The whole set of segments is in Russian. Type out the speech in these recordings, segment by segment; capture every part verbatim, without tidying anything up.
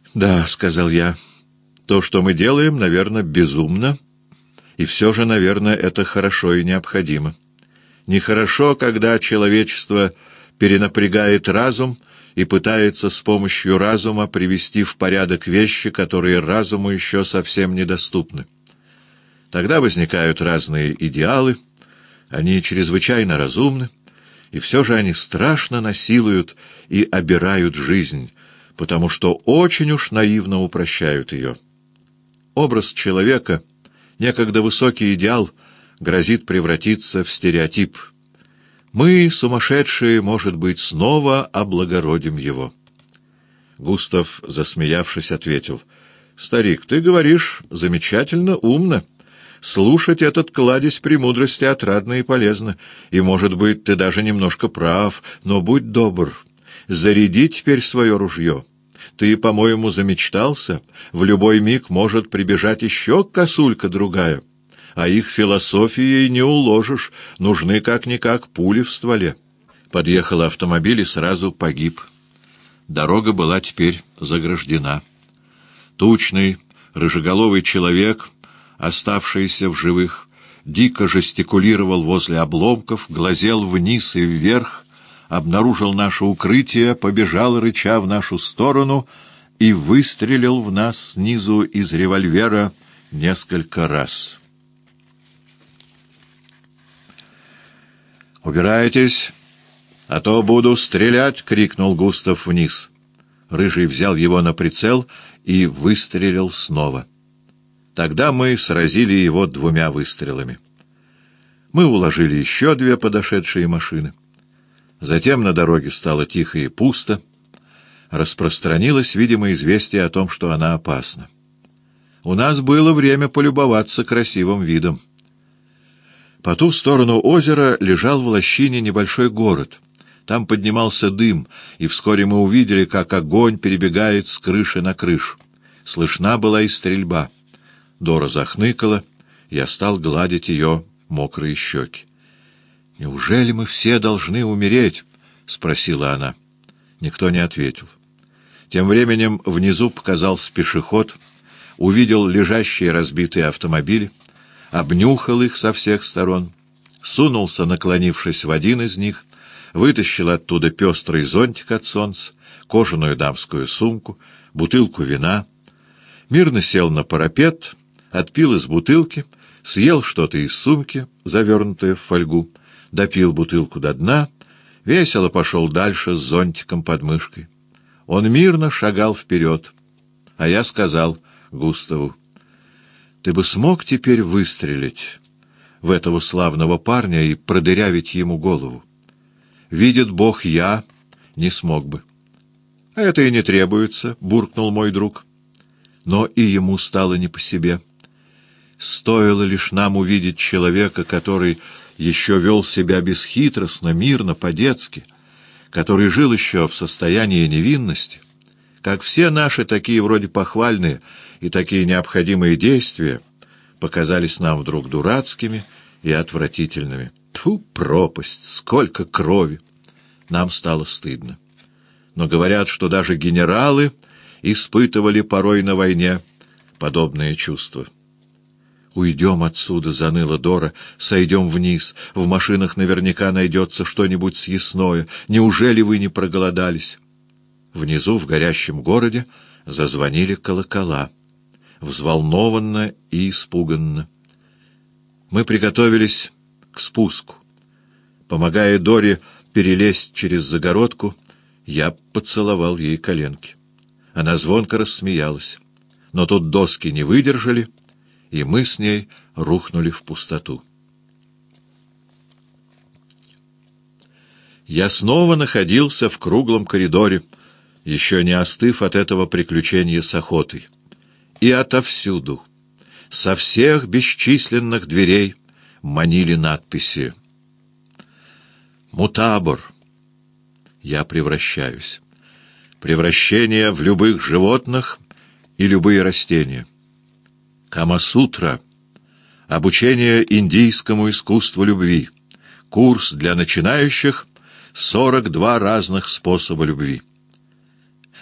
«Да», — сказал я, — «то, что мы делаем, наверное, безумно, и все же, наверное, это хорошо и необходимо. Нехорошо, когда человечество перенапрягает разум и пытается с помощью разума привести в порядок вещи, которые разуму еще совсем недоступны. Тогда возникают разные идеалы, они чрезвычайно разумны, и все же они страшно насилуют и обирают жизнь, потому что очень уж наивно упрощают ее. Образ человека, некогда высокий идеал, грозит превратиться в стереотип. Мы, сумасшедшие, может быть, снова облагородим его. Густав, засмеявшись, ответил: «Старик, ты говоришь замечательно, умно. Слушать этот кладезь премудрости отрадно и полезно, и, может быть, ты даже немножко прав, но будь добр, заряди теперь свое ружье. Ты, по-моему, замечтался, в любой миг может прибежать еще косулька другая, а их философией не уложишь, нужны как-никак пули в стволе». Подъехал автомобиль и сразу погиб. Дорога была теперь заграждена. Тучный, рыжеголовый человек, оставшийся в живых, дико жестикулировал возле обломков, глазел вниз и вверх, обнаружил наше укрытие, побежал, рыча, в нашу сторону и выстрелил в нас снизу из револьвера несколько раз. «Убирайтесь, а то буду стрелять!» — крикнул Густав вниз. Рыжий взял его на прицел и выстрелил снова. Тогда мы сразили его двумя выстрелами. Мы уложили еще две подошедшие машины. Затем на дороге стало тихо и пусто. Распространилось, видимо, известие о том, что она опасна. У нас было время полюбоваться красивым видом. По ту сторону озера лежал в лощине небольшой город. Там поднимался дым, и вскоре мы увидели, как огонь перебегает с крыши на крышу. Слышна была и стрельба. Дора захныкала, я стал гладить ее мокрые щеки. «Неужели мы все должны умереть?» — спросила она. Никто не ответил. Тем временем внизу показался пешеход, увидел лежащие разбитые автомобили, обнюхал их со всех сторон, сунулся, наклонившись в один из них, вытащил оттуда пестрый зонтик от солнца, кожаную дамскую сумку, бутылку вина, мирно сел на парапет, отпил из бутылки, съел что-то из сумки, завернутое в фольгу, допил бутылку до дна, весело пошел дальше с зонтиком под мышкой. Он мирно шагал вперед, а я сказал Густаву: «Ты бы смог теперь выстрелить в этого славного парня и продырявить ему голову? Видит Бог, я не смог бы». «А это и не требуется», — буркнул мой друг. Но и ему стало не по себе. Стоило лишь нам увидеть человека, который еще вел себя бесхитростно, мирно, по-детски, который жил еще в состоянии невинности, как все наши такие вроде похвальные и такие необходимые действия показались нам вдруг дурацкими и отвратительными. Тьфу, пропасть, сколько крови! Нам стало стыдно. Но говорят, что даже генералы испытывали порой на войне подобные чувства. «Уйдем отсюда», — заныла Дора, — «сойдем вниз. В машинах наверняка найдется что-нибудь съестное. Неужели вы не проголодались?» Внизу, в горящем городе, зазвонили колокола. Взволнованно и испуганно. Мы приготовились к спуску. Помогая Доре перелезть через загородку, я поцеловал ей коленки. Она звонко рассмеялась. Но тут доски не выдержали, и мы с ней рухнули в пустоту. Я снова находился в круглом коридоре, еще не остыв от этого приключения с охотой. И отовсюду, со всех бесчисленных дверей, манили надписи: «Мутабор» — я превращаюсь. Превращение в любых животных и любые растения. Камасутра — обучение индийскому искусству любви. Курс для начинающих — сорок два разных способа любви.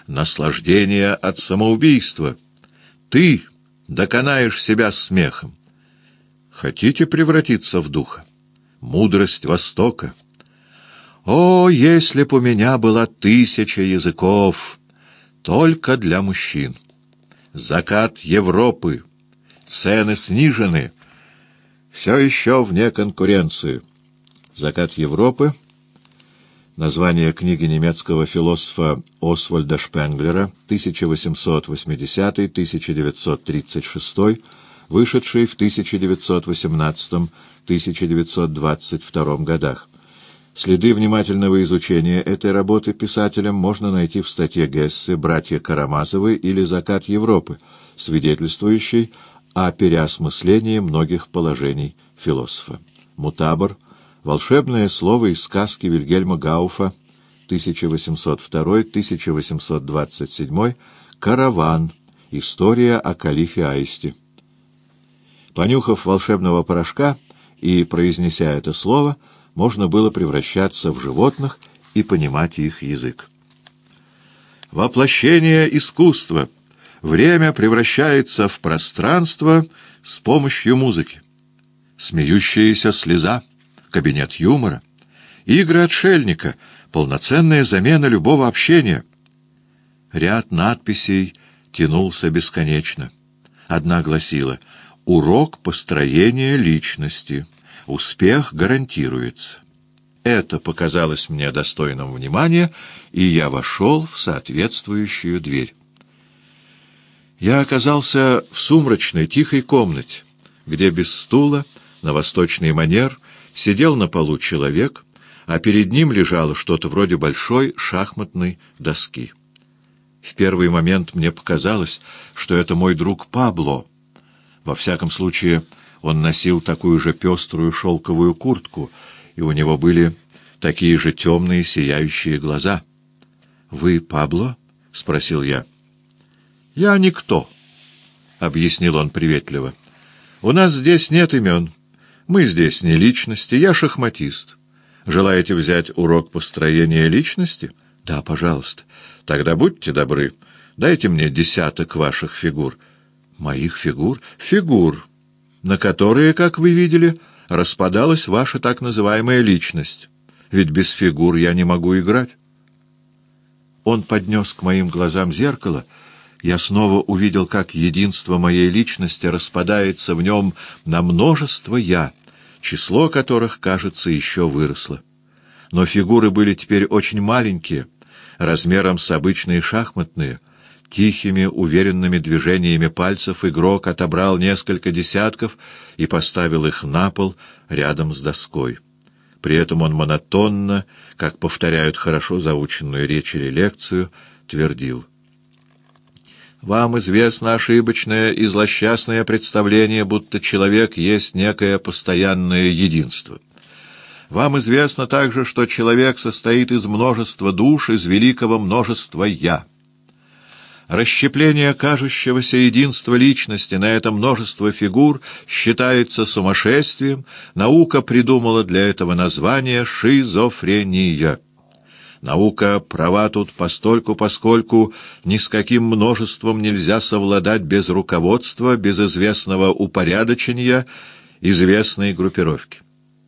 наслаждение от самоубийства. Ты доконаешь себя смехом. Хотите превратиться в духа? Мудрость Востока. О, если б у меня была тысяча языков, только для мужчин. Закат Европы. Цены снижены. Все еще вне конкуренции. Закат Европы. Название книги немецкого философа Освальда Шпенглера, тысяча восемьсот восьмидесятый — тысяча девятьсот тридцать шестой, вышедший в тысяча девятьсот восемнадцатом — тысяча девятьсот двадцать втором годах. Следы внимательного изучения этой работы писателем можно найти в статье Гессе «Братья Карамазовы» или «Закат Европы», свидетельствующей о переосмыслении многих положений философа. Мутабор. Волшебное слово из сказки Вильгельма Гауфа, тысяча восемьсот второй — тысяча восемьсот двадцать седьмой, «Караван. История о калифе Аисте». Понюхав волшебного порошка и произнеся это слово, можно было превращаться в животных и понимать их язык. Воплощение искусства. Время превращается в пространство с помощью музыки. Смеющаяся слеза. Кабинет юмора. Игры отшельника. Полноценная замена любого общения. Ряд надписей тянулся бесконечно. Одна гласила: «Урок построения личности. Успех гарантируется». Это показалось мне достойным внимания, и я вошел в соответствующую дверь. Я оказался в сумрачной, тихой комнате, где без стула, на восточный манер, сидел на полу человек, а перед ним лежало что-то вроде большой шахматной доски. В первый момент мне показалось, что это мой друг Пабло. Во всяком случае, он носил такую же пеструю шелковую куртку, и у него были такие же темные сияющие глаза. «Вы Пабло?» — спросил я. «Я никто», — объяснил он приветливо. «У нас здесь нет имен. Мы здесь не личности, я шахматист. Желаете взять урок построения личности? Да, пожалуйста. Тогда будьте добры, дайте мне десяток ваших фигур». «Моих фигур?» «Фигур, на которые, как вы видели, распадалась ваша так называемая личность. Ведь без фигур я не могу играть». Он поднес к моим глазам зеркало. Я снова увидел, как единство моей личности распадается в нем на множество «я», число которых, кажется, еще выросло. Но фигуры были теперь очень маленькие, размером с обычные шахматные. Тихими, уверенными движениями пальцев игрок отобрал несколько десятков и поставил их на пол рядом с доской. При этом он монотонно, как повторяют хорошо заученную речь или лекцию, твердил: «Вам известно ошибочное и злосчастное представление, будто человек есть некое постоянное единство. Вам известно также, что человек состоит из множества душ, из великого множества «я». Расщепление кажущегося единства личности на это множество фигур считается сумасшествием. Наука придумала для этого название «шизофрения». Наука права тут постольку, поскольку ни с каким множеством нельзя совладать без руководства, без известного упорядочения, известной группировки.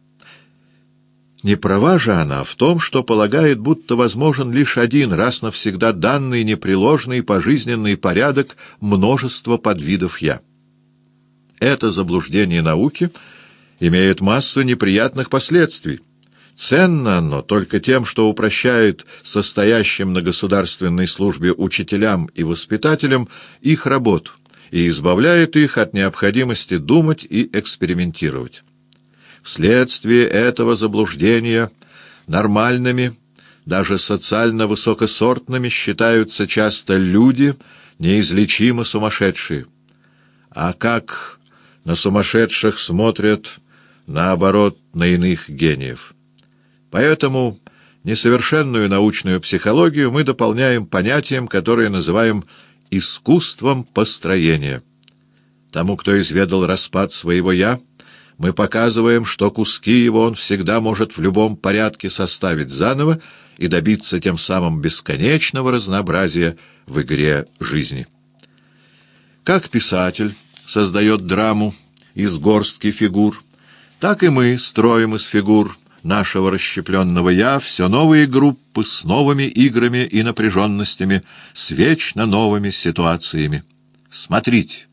Не права же она в том, что полагает, будто возможен лишь один раз навсегда данный непреложный пожизненный порядок множества подвидов «я». Это заблуждение науки имеет массу неприятных последствий. Ценно оно только тем, что упрощает состоящим на государственной службе учителям и воспитателям их работу и избавляет их от необходимости думать и экспериментировать. Вследствие этого заблуждения нормальными, даже социально высокосортными считаются часто люди, неизлечимо сумасшедшие. А как на сумасшедших смотрят, наоборот, на иных гениев. Поэтому несовершенную научную психологию мы дополняем понятием, которое называем искусством построения. Тому, кто изведал распад своего «я», мы показываем, что куски его он всегда может в любом порядке составить заново и добиться тем самым бесконечного разнообразия в игре жизни. Как писатель создает драму из горстки фигур, так и мы строим из фигур нашего расщепленного «я» все новые группы с новыми играми и напряженностями, с вечно новыми ситуациями. Смотрите,